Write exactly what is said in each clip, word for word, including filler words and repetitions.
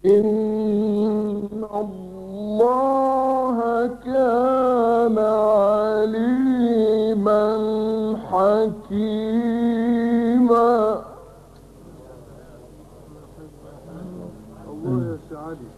إن الله كان عليما حكيما. الله يا سعادي.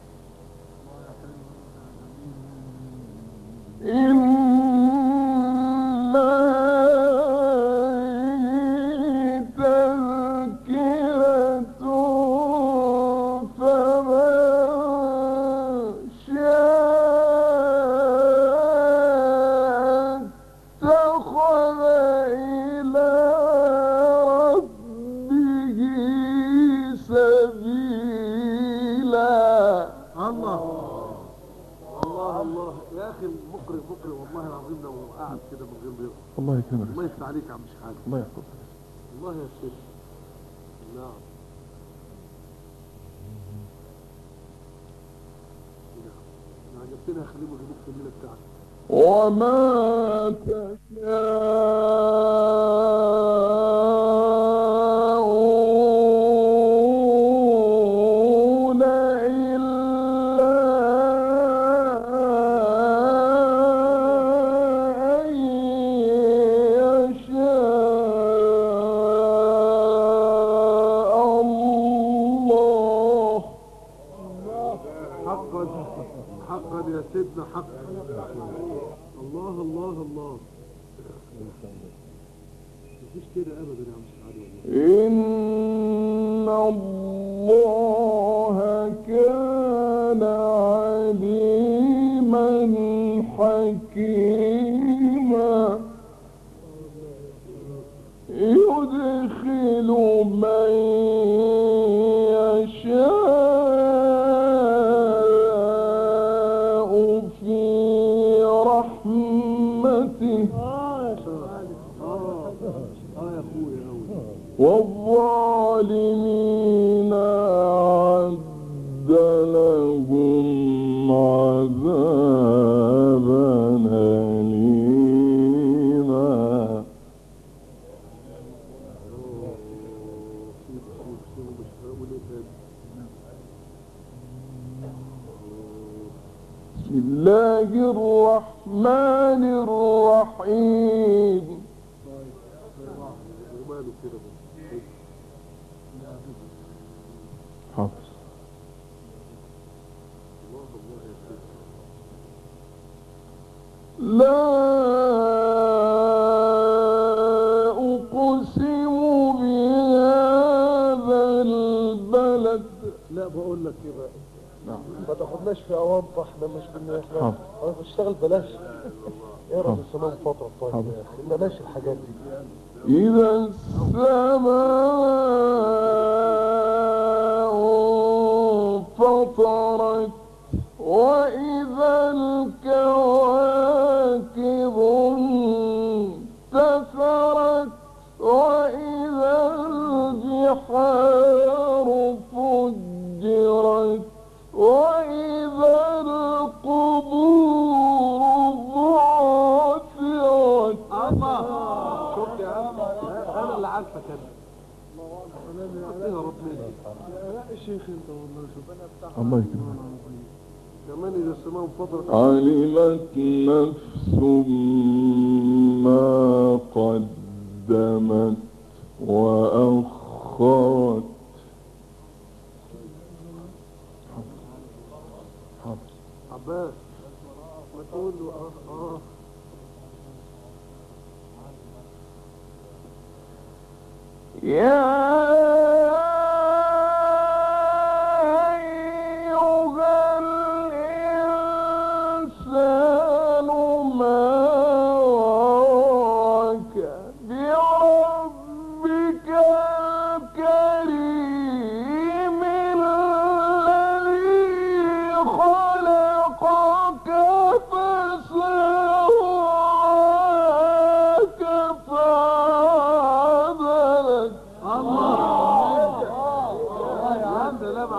الله يكرمك. الله يفتح عليك يا عم شحاته. الله يحفظك. الله يا سيدي. نعم. عجبتني يا خليل وجبت في الليله بتاعتك. وما تشاءون إلا أن يشاء الله. حقا حقا يا سيدنا حقا. الله الله الله. مفيش كده ابدا يا عم شحاته. إن الله كان عليما حكيما. يدخل من يشاء في رحمته والظالمين أعد لهم عذابا أليما. بسم الله الرحمن الرحيم. حافظ. لا أقسم بهذا البلد. لا بقول لك ايه بقى. نعم. ما تاخدناش في اوامط، احنا مش بن حاضر. انا بشتغل بلاش. ايه رب السماء فتره طيب حاضر. يا اخي بلاش الحاجات دي. إذا السماء فطرت وإذا الكواكب انتثرت وإذا البحار فجرت وإذا القبور بعثرت. الله شفت يا عم انا اللي عارفك انا. الله ربنا يا شيخ انت والله. شوف الله يكرمك. كمان اذا السماء انفطرت علمت نفس ما قدمت وأخرت. عباس ما تقول له اه اه يا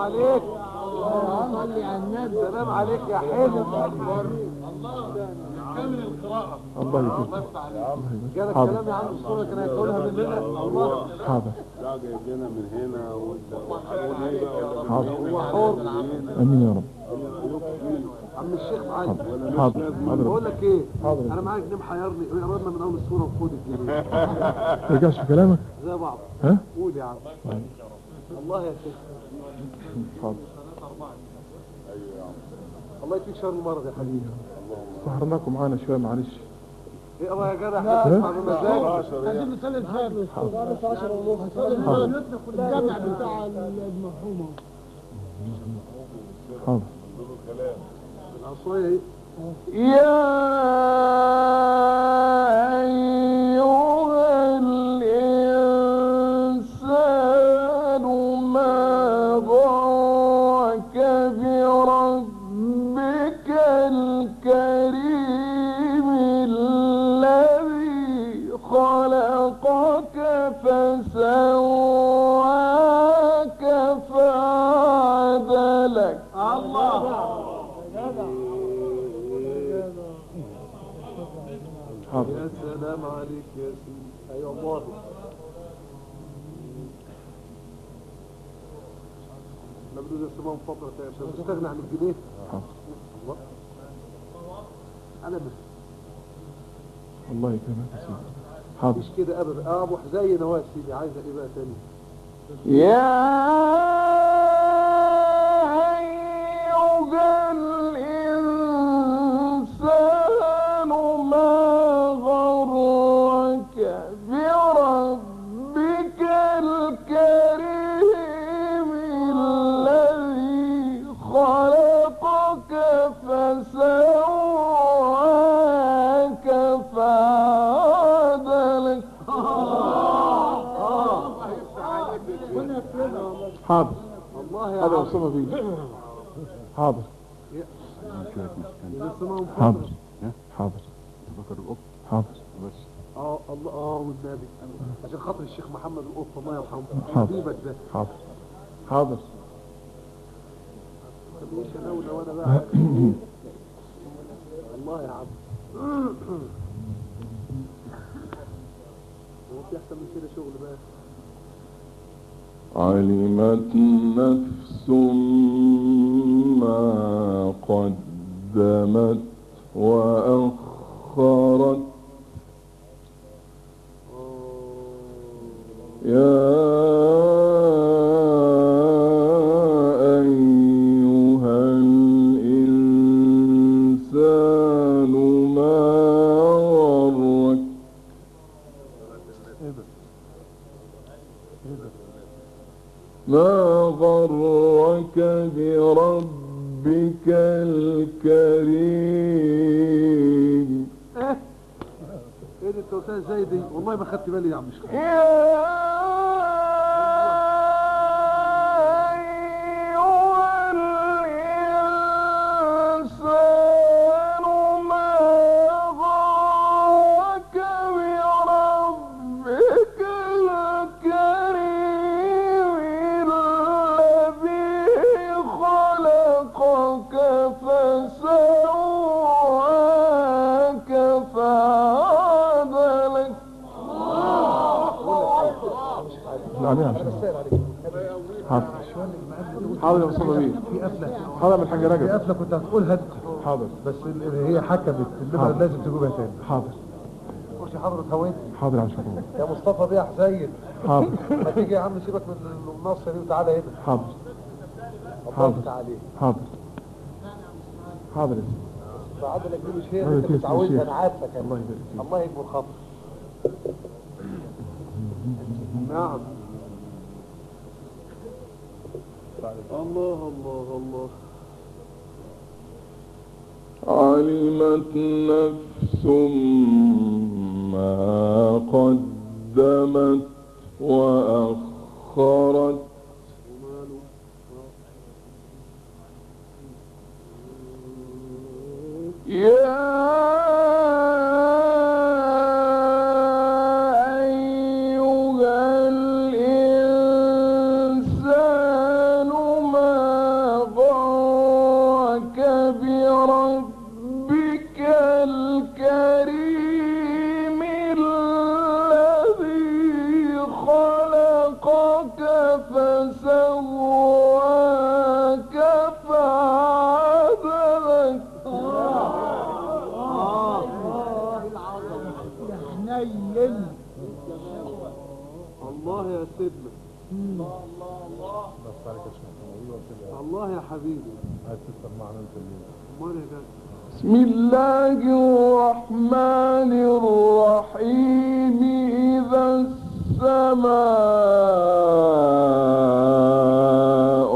سلام عليك يا حلو. كامل القراءة. الله الله يكرمك. يفتح عليك. جالك حاضر. كلام يا عم الصورة كان هيقولها مننا الله. حاضر. لا جايب لنا من هنا وانت حاضر. هو حر. امين يا رب. عم الشيخ معايا. حاضر. حاضر. حاضر. بقول لك ايه؟ حاضر. انا معاك جنيه محيرني، قربنا من اول الصورة وخد الجنيه. ما رجعش في كلامك؟ زي بعض. ها؟ قول يا عم. الله يا شيخ. حاضر. الله يكفيك شر المرض يا حبيبي. سهرناكم معانا شويه معلش. ايه الله يا جدع ها؟ احنا مزاج. عايزين نصلي الفجر. الساعة عشرة ونص. حاضر. الجامع بتاع المرحومة. حاضر. العصاية ايه؟ يا أيها الإنسان ما غرك بربك الكريم الذي خلقك فسواك فعدلك. الله. حاضر. يا سلام عليك يا سيدي. اي والله. لا بدو زي سماهم فترة تانية عشان تستغنى عن الجنيه. حاضر. الله. انا مش الله يكرمك يا سيدي. حاضر. مش كده ابدا. اه ابو حزين اهو يا سيدي. عايزة ايه بقى تاني؟ يا أيها الإنسان ما غرك بربك الكريم الذي خلقك فسواك فعدلك. حاضر. الله يا هذا عم. وصلنا فيه. حاضر. زي سماهم حاضر. فترة. حاضر. بكر القط حاضر. بس اه الله. اه والنبي عشان خاطر الشيخ محمد القط الله يرحمه حاضر. حبيبك ده. حاضر. حاضر. طب ايش انا ولا وانا بقى الله يا عم. هو في احسن من كده شغل بقى. علمت نفس ما قدمت وأخرت. يا أيها الإنسان ما غرك. ما غرك بربك الكريم. ايه ايه دي التوسعه ازاي دي؟ والله ما خدت بالي يا عم الشيخ. يا أيها الإنسان ما غرك بربك الكريم الذي خلقك فسواك فعدلك. عليها حاضر. حاضر يا مصطفى بيه. في قفله حاضر من الحاج في رجب. قفله كنت هتقولها انت حاضر. بس ال- هي حكمت انما حاضر. لازم تجيبها تاني. حاضر. خش حضرة هويت حاضر يا عم شكرا. يا مصطفى بيه يا حسين. حاضر. ما تيجي يا عم سيبك من النص دي وتعالى هنا. حاضر. الله حاضر. يفتح عليك. حاضر. حاضر يا سيدي. فعدلك دي مش هي الله اللي انت يكفيك متعودها يا انا عارفك انا. الله يبارك فيك. الله يكبر خاطرك. نعم. الله الله الله. علمت نفس ما قدمت وأخرت. يا أيها الإنسان ما غرك بربك الكريم فسواك فعدلك. حنين. الله يا سيدنا. الله يا حبيبي. امال يا جدع. بسم الله الرحمن الرحيم. إذا السماء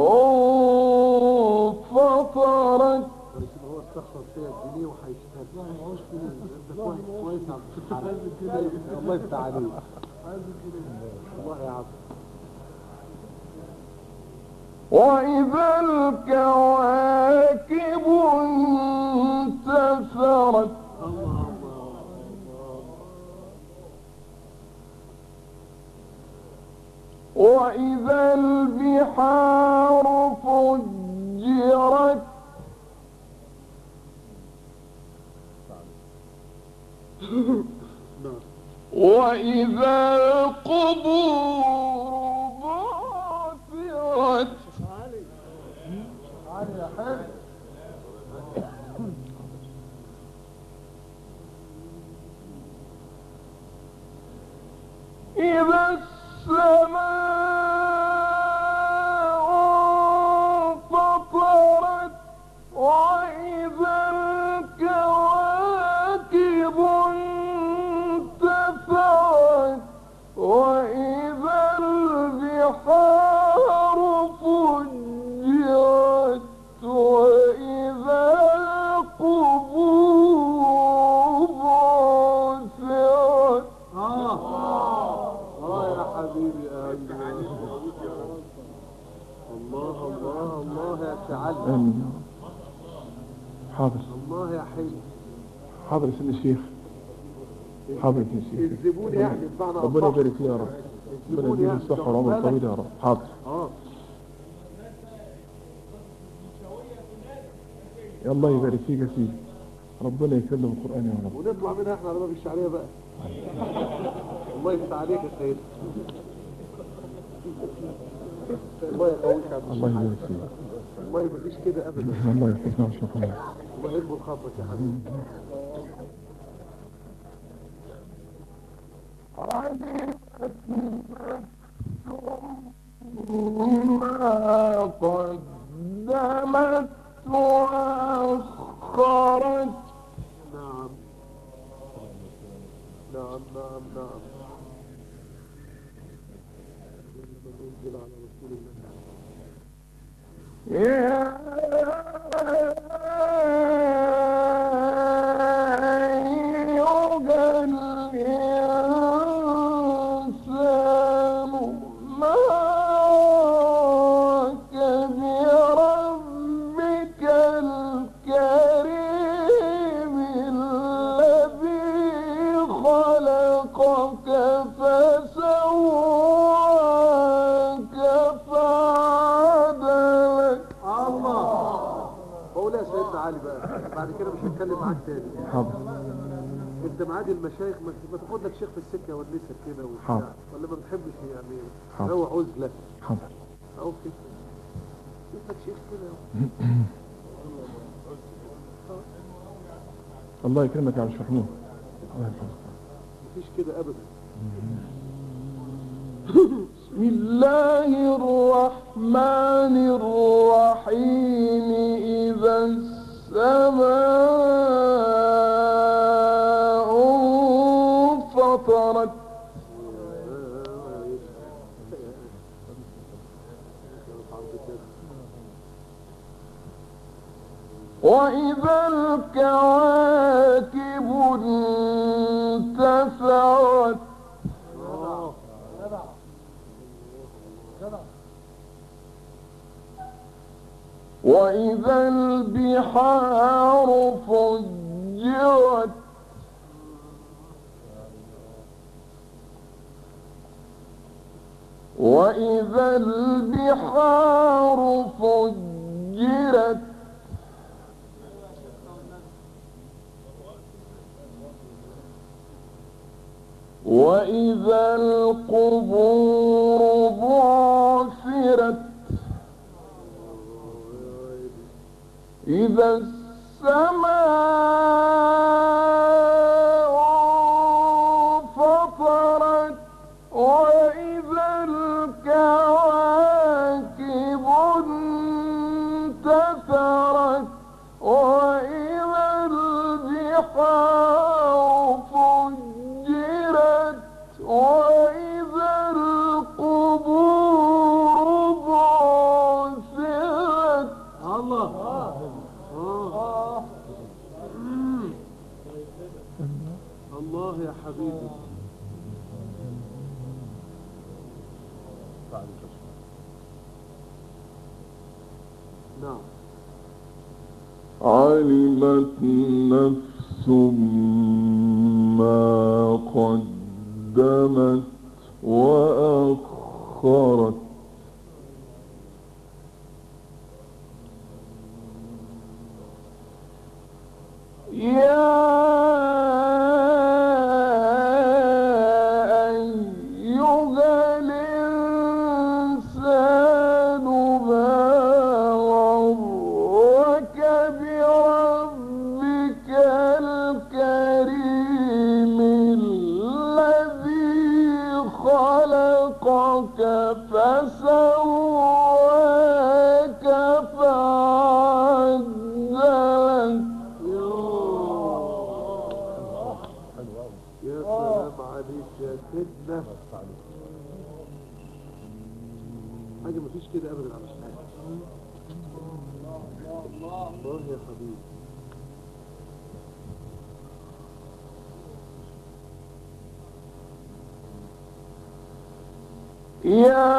انفطرت. هو استخسر فيها الجنيه وهيشتغل. لا ما هوش جنيه. ده كويس كويس يا عبد الفتاح. الله يفتح عليك. الله يا عبد. وإذا الكواكب انتثرت. الله الله وإذا البحار فجرت. وإذا القبور بعثرت. إذا السماء انفطرت. وإذا الكواكب انتثرت. وإذا البحار فجرت. وإذا القبور بعثرت. اه اه يا حبيبي قلبي. الله الله الله يا سعد. آمين يا رب. حاضر. الله يا حلو. حاضر يا سيدي الشيخ. حاضر يا سيدي الشيخ. الزبون يعني بمعنى ربنا يبارك فيه يا رب. ربنا يديله الصحة والعمر الطويل يا رب. حاضر. اه يا الله يبارك فيك يا سيدي. ربنا يكرمنا بالقرآن يا رب. ونطلع منها احنا على باب الشعريه بقى. الله يفتح عليك يا سيدي. الله يقويك يا عبد الله الشيخ. يبارك فيك. والله ما فيش كده ابدا. الله يحفظنا ويشفينا. الله يكبر خاطرك يا حبيبي. ما قدمت وأخرت. نعم نعم نعم نعم. انزل على رسول الله. يا أيها الإنسان ما غرك بربك الكريم الذي خلقك فسواك فعدلك. الله. بقول يا سيدنا علي بقى بعد كده مش هتكلم معاك تاني. حاضر. انت معادي المشايخ ما ما تاخد لك شيخ في السكه ونسك كده وبتاع. حاضر. ولا ما بتحبش يعني حاضر. هو عزله حاضر. او كده. شوف لك شيخ كده. الله يكرمك يا عبد الشحنون. الله يحفظك. مفيش كده ابدا. بسم الله الرحمن الرحيم. إذا السماء انفطرت. وإذا الكواكب انتثرت. وإذا البحار فجرت. وإذا البحار فجرت. وإذا القبور بعثرت. إذا السماء فطرت وإذا الكواكب انتثرت وإذا البحار فجرت وإذا القبور بعثرت. الله. آه. الله يا حبيبي. نعم. علمت نفس ما قدمت وأخرت. يا أيها الإنسان ما غرك بربك الكريم الذي خلقك فسواك فعدلك. يا سلام عليك يا سيدنا. حاجة مفيش كده أبدا على الشهادة. الله يا حبيبي. يا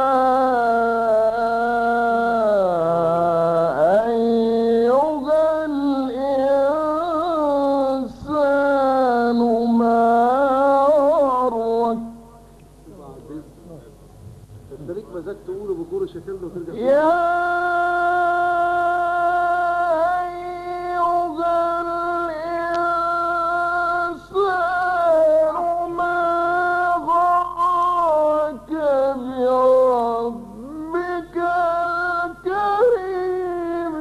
أيها الإنسان ما غرك. انت ليك مزاج تقوله بكور شكلنا وترجع. يا أيها الإنسان ما غرك بربك الكريم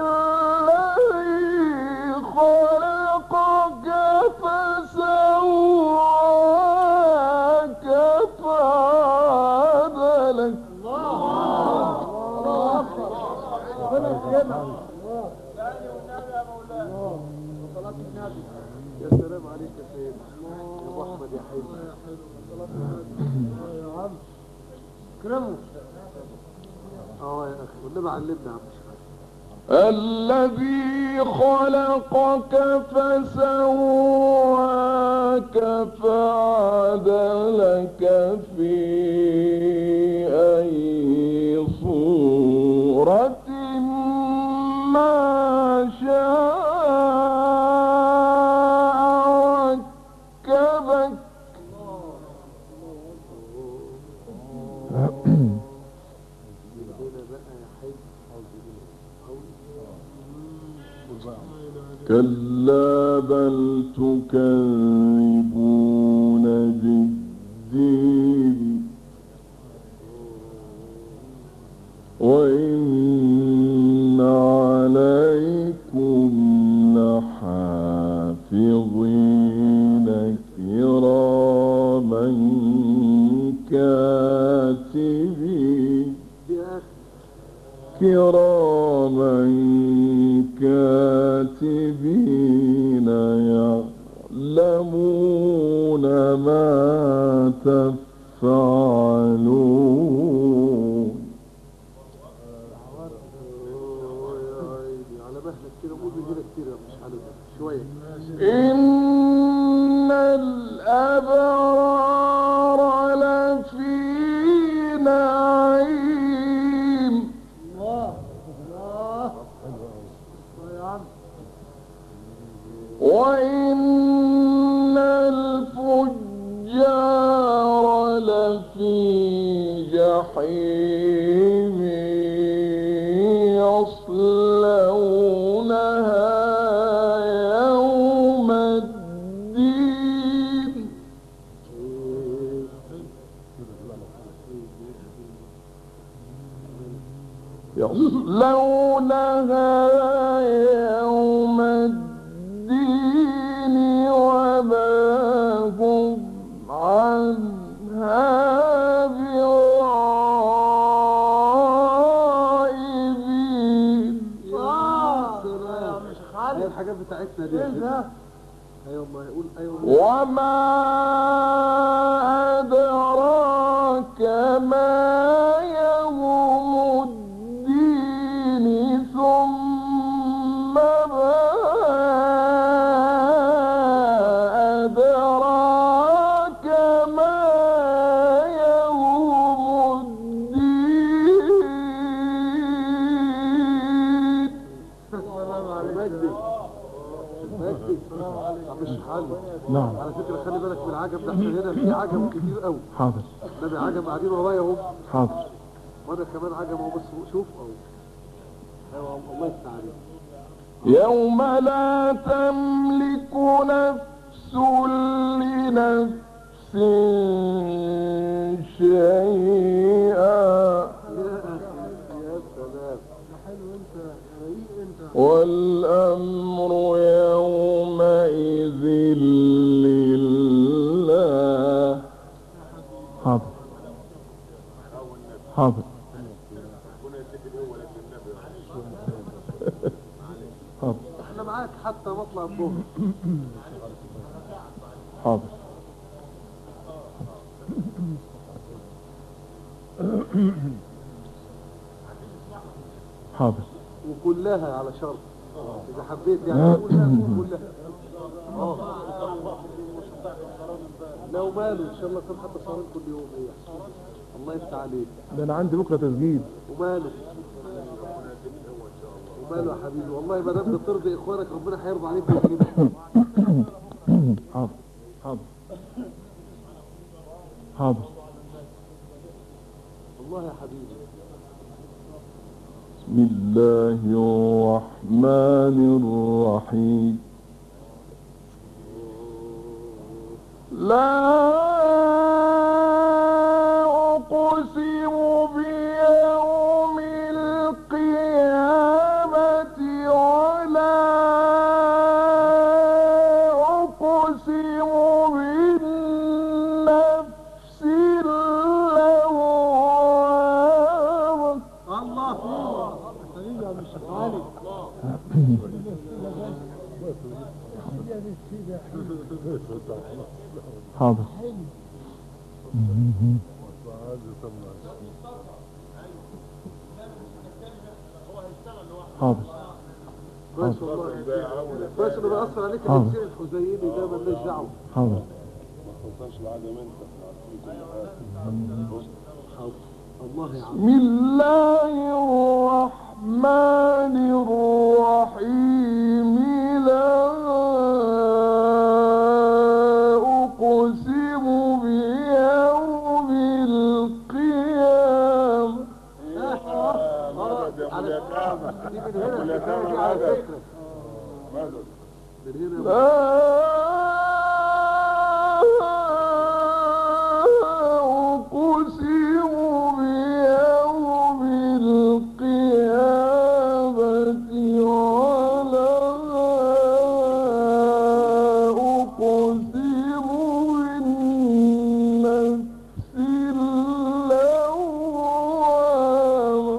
الذي خلقك فسواك فعدلك. يا سلام عليك يا سيدنا. يا ابو احمد يا حلو. يا عم كرمه. اه يا اخي والنبي علمنا يا عم. الذي خلقك فسواك فعدلك في أي صورة ما شاء ركبك. كلا بل تكذبون بالدين وإن عليكم لحافظين كراما كاتبين كراما كاتبين يعلمون ما تفعلون. على مهلك كده قول لي كتير مش عليك شويه. إن الأبرار لفي نعيم. الله الله يا عم. وإن الفجار لفي جحيم يصلونها يوم الدين. يصلونها يوم الدين وما هم عنها بغائبين. هي الحاجات بتاعتنا دي. ايوه ما يقول ايوه. وما أدراك ما يوم الدين ثم ما أدراك ما يوم الدين. السلام عليكم. مجدي مجدي السلام عليكم. مش حل. نعم. على فكرة خلي بالك من العجب ده، احنا هنا في عجب كتير قوي. حاضر. ده عجب قاعدين ورايا اهو. حاضر. وانا كمان عجب اهو، بس شوف اهو. ايوه الله يفتح عليك. يوم لا تملك نفس لنفس شيئا. يا سلام. حلو انت رقيق انت. والأمر يومئذ لله. حاضر. حاضر. حاضر. احنا معاك حتى مطلع الظهر. حاضر. حاضر. وكلها على شرط اذا حبيت يعني كلها كلها. اه لو ماله ان شاء الله يكون حتى صارين كل يوم. هي الله يفتح عليك. ده انا عندي بكره تسجيل. وماله وماله يا حبيبي، والله ما دام بترضي اخوانك ربنا هيرضى عليك ويكرمك. حاضر. حاضر. حاضر. والله يا حبيبي. بسم الله الرحمن الرحيم. لا أقسم بيوم القيامة ولا أقسم بالنفس اللوامة. الله حبيبي يا عم الشيخ علي. حاضر. حاضر. كويس والله. كويس انه بيأثر عليك التفسير الحزيني ده، مالناش دعوه. حاضر. ما تنساش العدم انت. الله يا عم. بسم الله الرحمن الرحيم. لا أقسم بيوم القيامة. على دي من هنا الحكايه دي على فكره. من هنا لا أقسم بيوم القيامة ولا أقسم بالنفس اللوامة.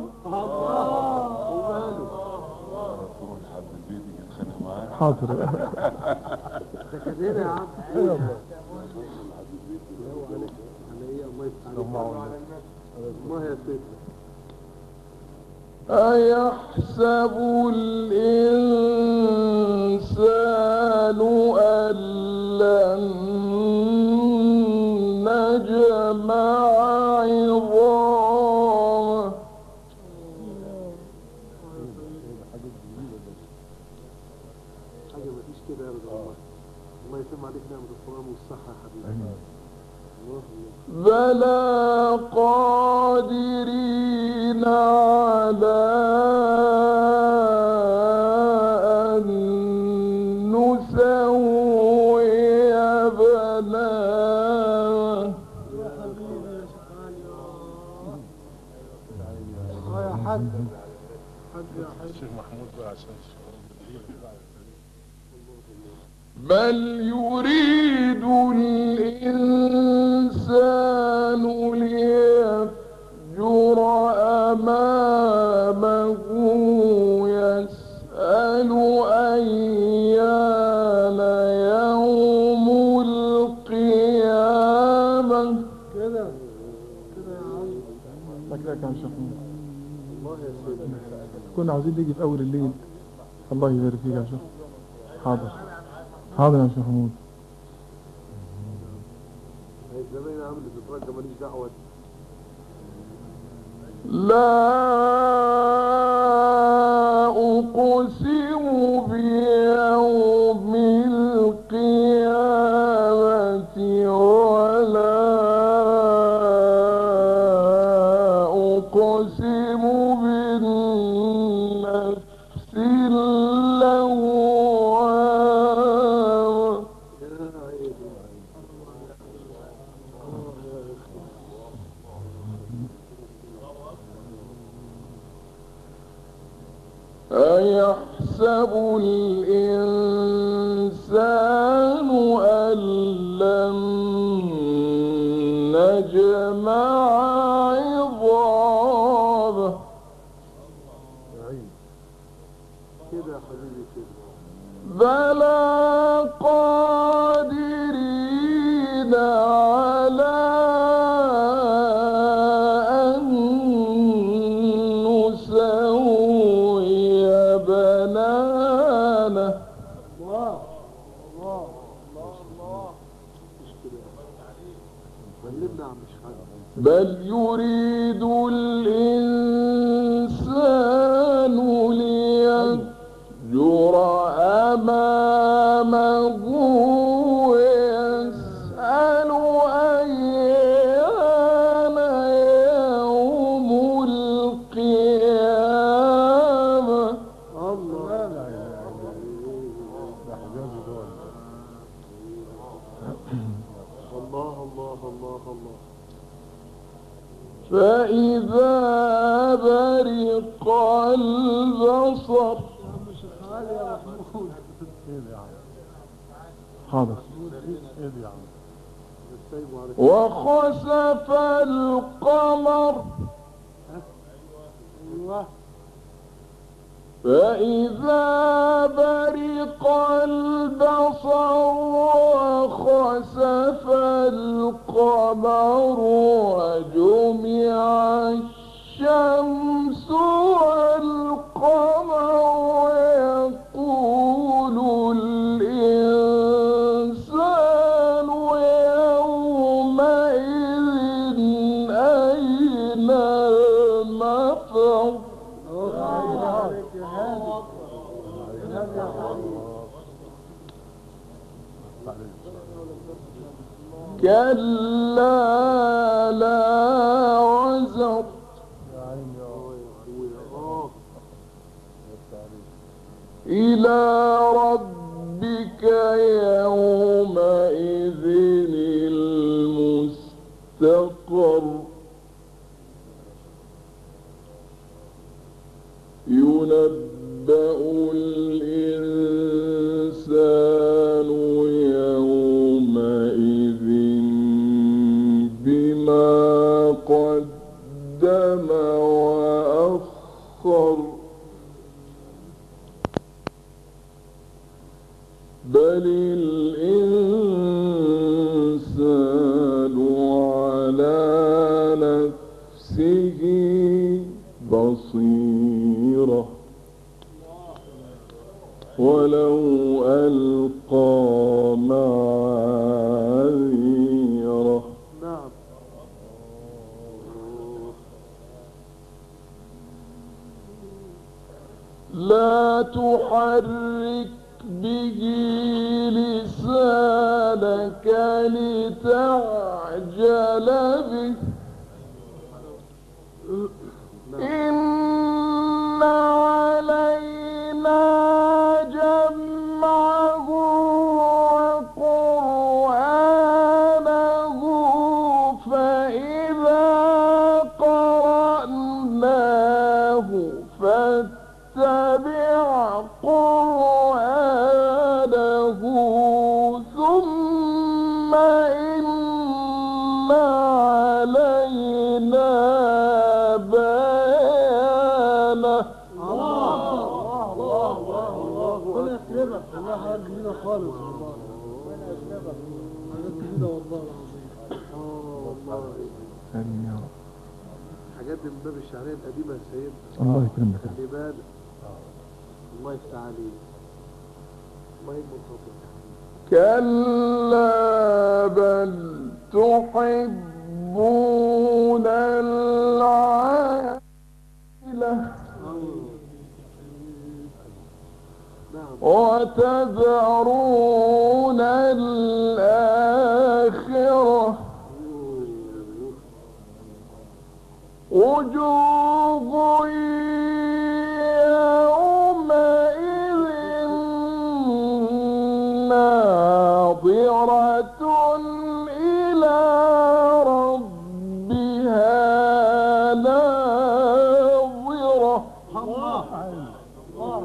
حاضر. ده كان هنا يا عم. ايوه الله يفتح عليك. الله يا سيدي. أيحسب الإنسان أن لن نجمع عظامه. حاجه ما فيش كده ابدا والله. الله يتم عليك نعمه السلامه والصحه يا حبيبي. بلى قادرين على أن نسوي بنانه. يا حبيبي يا شيخ علي. يا حاج حد يا حاج. الشيخ محمود بقى عشان بل يريد الإنسان ليفجر أمامه يسأل أيان يوم القيامة. كده كده يا عم. فاكرك يا شيخ محمود. الله يا سيدي. كنا عاوزين نيجي في أول الليل. الله يبارك فيك يا شيخ. حاضر حاضر يا شيخ محمود. هي الزمان عامل تترجى ماليش دعوة. لا أقسم بيوم القيامة ولا أقسم بالنفس اللوامة. يا عيني. آه يا أخي. أيحسب الإنسان أن لن نجمع عظامه. يا عيني. كده يا حبيبي كده. بلى قادرين على أن نسوي بنانه. الله الله الله الله. مش كده. علمنا يا عم شحات. بل يريد الإنسان ليفجر أمامه ويسأل أيان يوم القيامة. الله. الله الله الله الله. فإذا برق البصر. يا عم شيخ علي يا محمود. حاضر. نستيبوا على كده. وخسف القمر ايوه. فإذا برق البصر وخسف القمر وجمع الشمس والقمر يقول الإنسان يومئذ أين المفر. الله عليك يا هادي. يا هادي يا حبيبي. كلا لا وزر. إلى ربك يومئذ المستقر. ينبأ الإنسان يومئذ بما قدم وأخر. بل الإنسان على نفسه بصيرة ولو ألقى معاذيره. نعم. لا تحرك به لسانك لتعجل به. إن علينا جمعه وقرآنه فإذا قرأناه فاتبع نتبع قرآنه ثم إن علينا بيانه. ربنا يكرمك والله، حاجات جديدة خالص والله. ربنا يكرمك، حاجات جديدة والله العظيم. آمين يا رب. حاجات من باب الشعرية القديمة يا سيدنا. الله يكرمك. خلي بالك. الله يفتح عليك. الله يكبر خاطرك. كلا بل تحبون العاجلة وتذرون الآخرة وجوه يومئذ ناظرة إلى ربها ناظرة. الله الله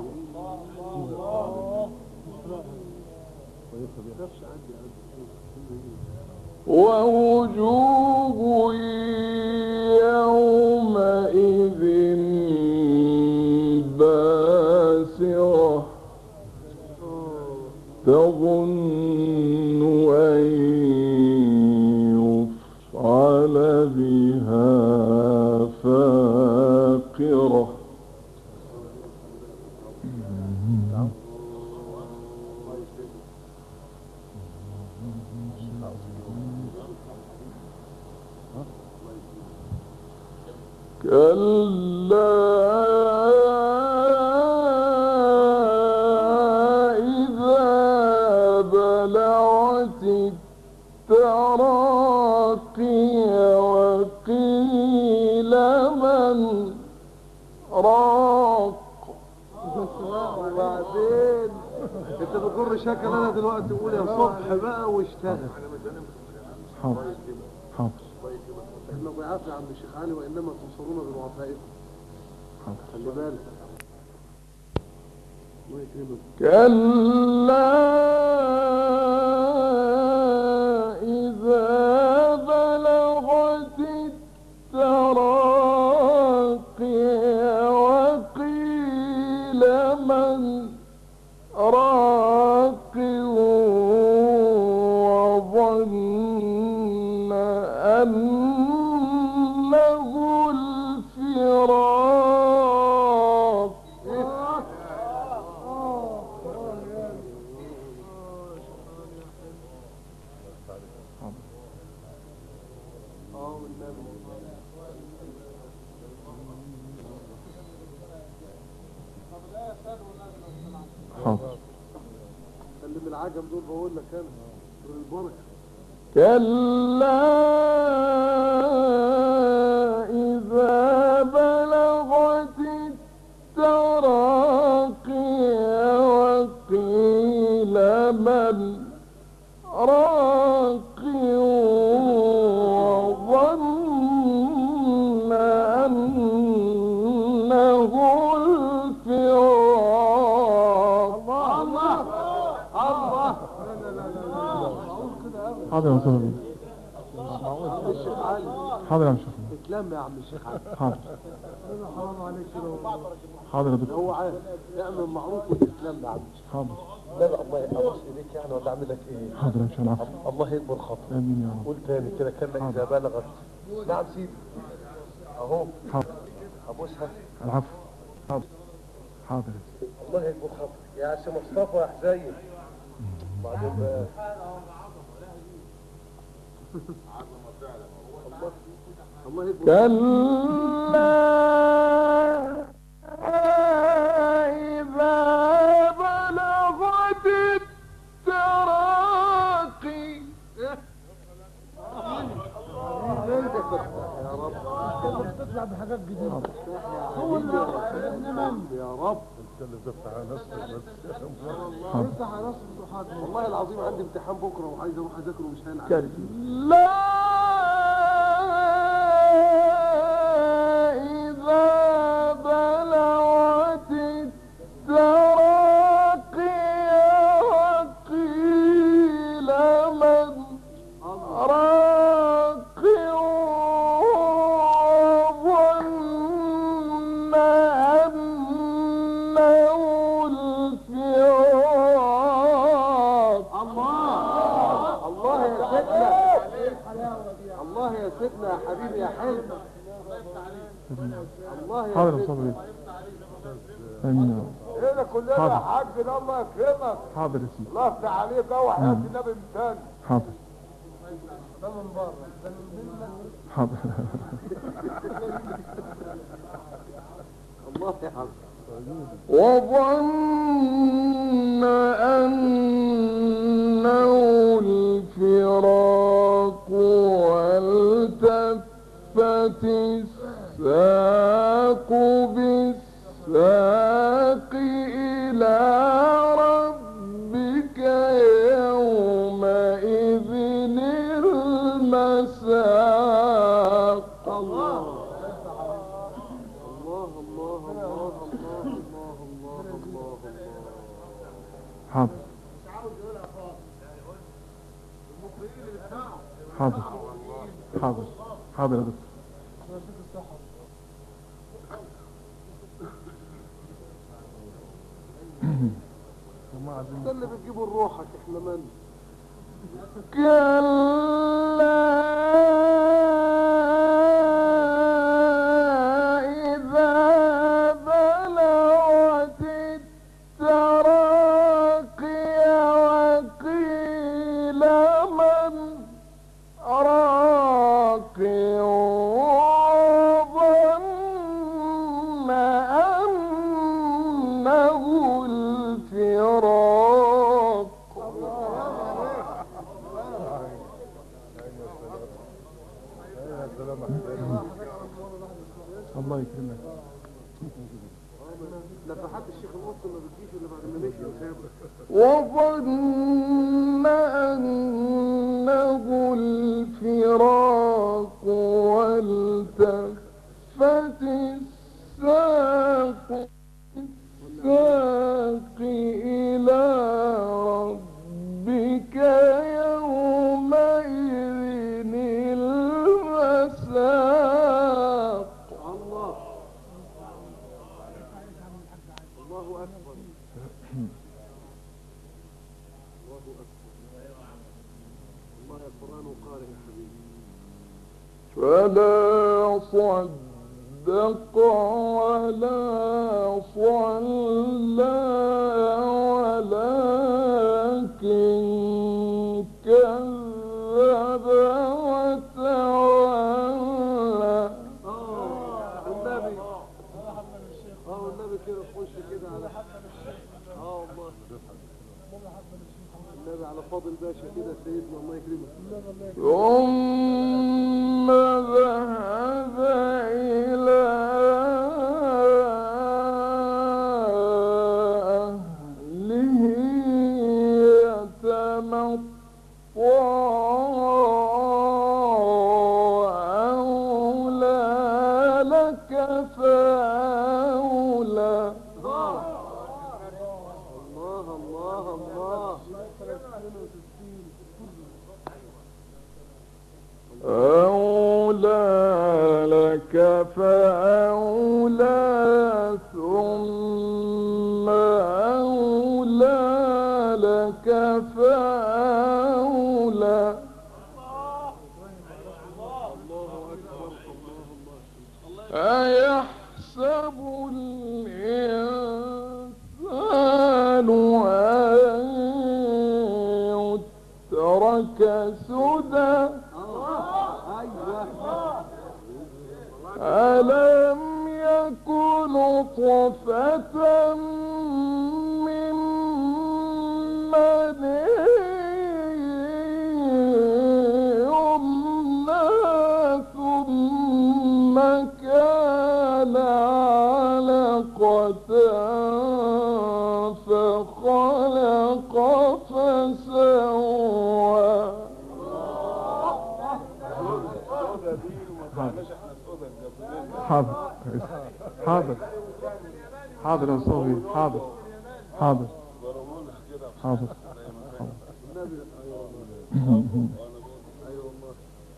ووجوه يومئذ باسرة تظن أن يفعل بها فاقرة. كلا إذا بلغت التراقي وقيل من راق. وبعدين انت بتجر شكل انا دلوقتي اقول يا صبح بقى واشتغل. حاضر حاضر. احنا ضيعات يا عم الشيخ علي وانما تنصرون بضعفائكم. خلي بالك. الله يكرمك. كلا إذا بلغت التراقي وقيل من راق وظن أنه الفراق. حاضر. اللي من العجم دول بقول لك انا دول البركه. كلا إذا بلغت التراقي وقيل من راق وظن أنه الفراق. الله الله. حاضر يا مصطفى. الشيخ علي حاضر يا شيخ. اتلم يا عم الشيخ علي. حاضر حرام عليك كده. حاضر يا دكتور. هو عارف اعمل معروف وتتلم يا عم. حاضر. لا لا الله يقبض ايديك يعني ولا اعمل لك ايه؟ حاضر يا شيخ. العفو. الله يكبر خاطرك. امين يا رب. قول تاني كده كلا اذا بلغت. نعم سيدي اهو. حاضر. ابوسها. العفو. حاضر. حاضر. الله يكبر خاطرك يا سي مصطفى يا حسين. بعدين بقى الله يكبر. كلا إذا بلغت التراقي. يا رب تطلع بحاجات جديدة. هو يا رب. انت اللي تفتح على نفسك بس. افتح على نفسك وحاجة. والله العظيم عندي امتحان بكره وعايز اروح اذاكر ومش هيلعب. كلا إذا بلغت الله حاضر يا يكرمك. صبري. امين يا رب. ايه ده كلنا حاضر. يا حاج ده الله يكرمك. حاضر يا سيدي. الله يفتح عليك اهو حياة النبي مثالي. حاضر ده من بره ده من بيتنا. حاضر. الله يحفظك. وظن أنه الفراق والتفت الساق بالساق إلى ربك يومئذ المساق. الله الله الله الله الله الله الله الله الله. حاضر حاضر حاضر حاضر يا دكتور. ده اللي بتجيبه لروحك احنا من كلا إذا بلغت التراقي وقيل من راق وظن أنه الفراق. الله يكرمك. نفحات الشيخ القط ما بتجيش الا بعد ما مشي وسابه. وظن أنه الفراق والتفت الساق الساق إلى ربك يومئذ المساق. الله الله أكبر الله أكبر. الله يا قرآن وقارئ يا حبيبي. فلا صدق ولا صلى ولكن كذب وتولى. اه والنبي اه والنبي كده تخش كده على اه والله النبي على فاضل باشا كده سيدنا الله يكرمك. ثم ذهب إلى أهله يتمطى. أولى لك فأولى. الله الله الله. أولى لك فأولى ثم أولى لك فأولى. أيحسب الإنسان أن يترك سدى. ألم يكن نطفة من مني يمنى ثم كان علقة فخلق فسوى. حاضر حاضر حاضر يا صبري. حاضر حاضر حاضر النبي ايوه والله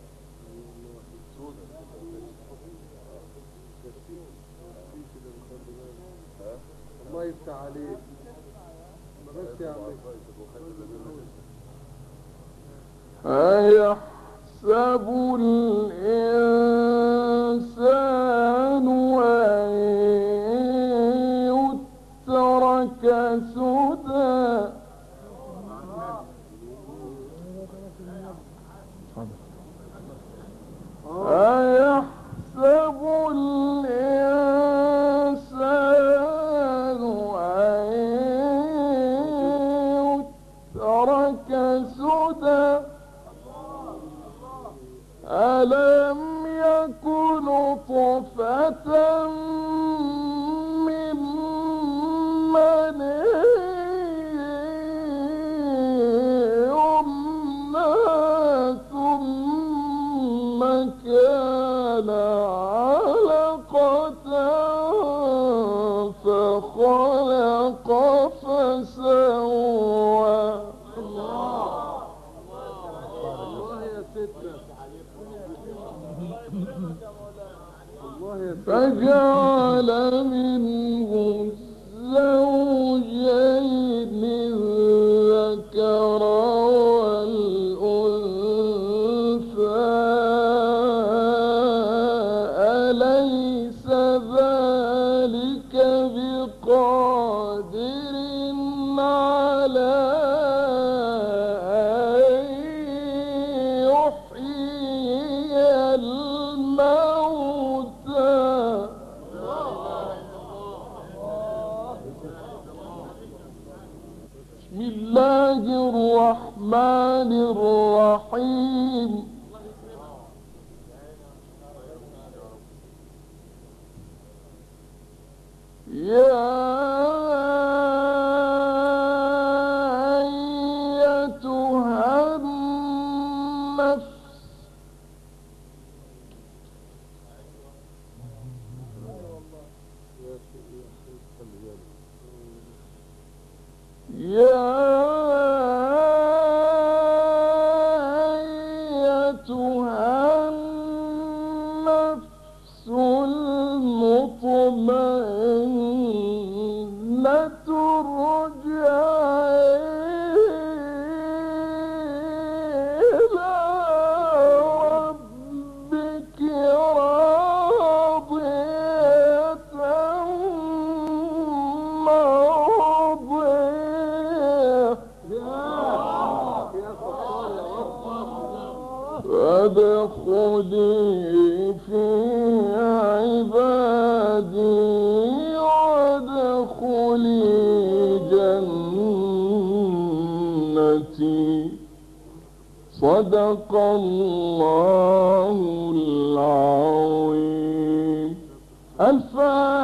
الله يفتح عليك. بس يا عمي أيحسب أيحسب الإنسان أن يترك سدى أيحسب الإنسان أن يترك سدى ألم يكن نطفة من مني يمنى ثم كان علقة فخلق فسوى الله يا ستنا الله يا ستنا فجعل منه الزوجين الذكر والأنثى أليس ذلك بقادر على أن يحيي الموتى بسم الله الرحمن الرحيم يا أيتها النفس يا أيتها النفس المطمئنة ارجعي إلى ربك راضية مرضية فادخلي في عبادي وادخلي جنتي صدق الله العظيم. الفاتحة.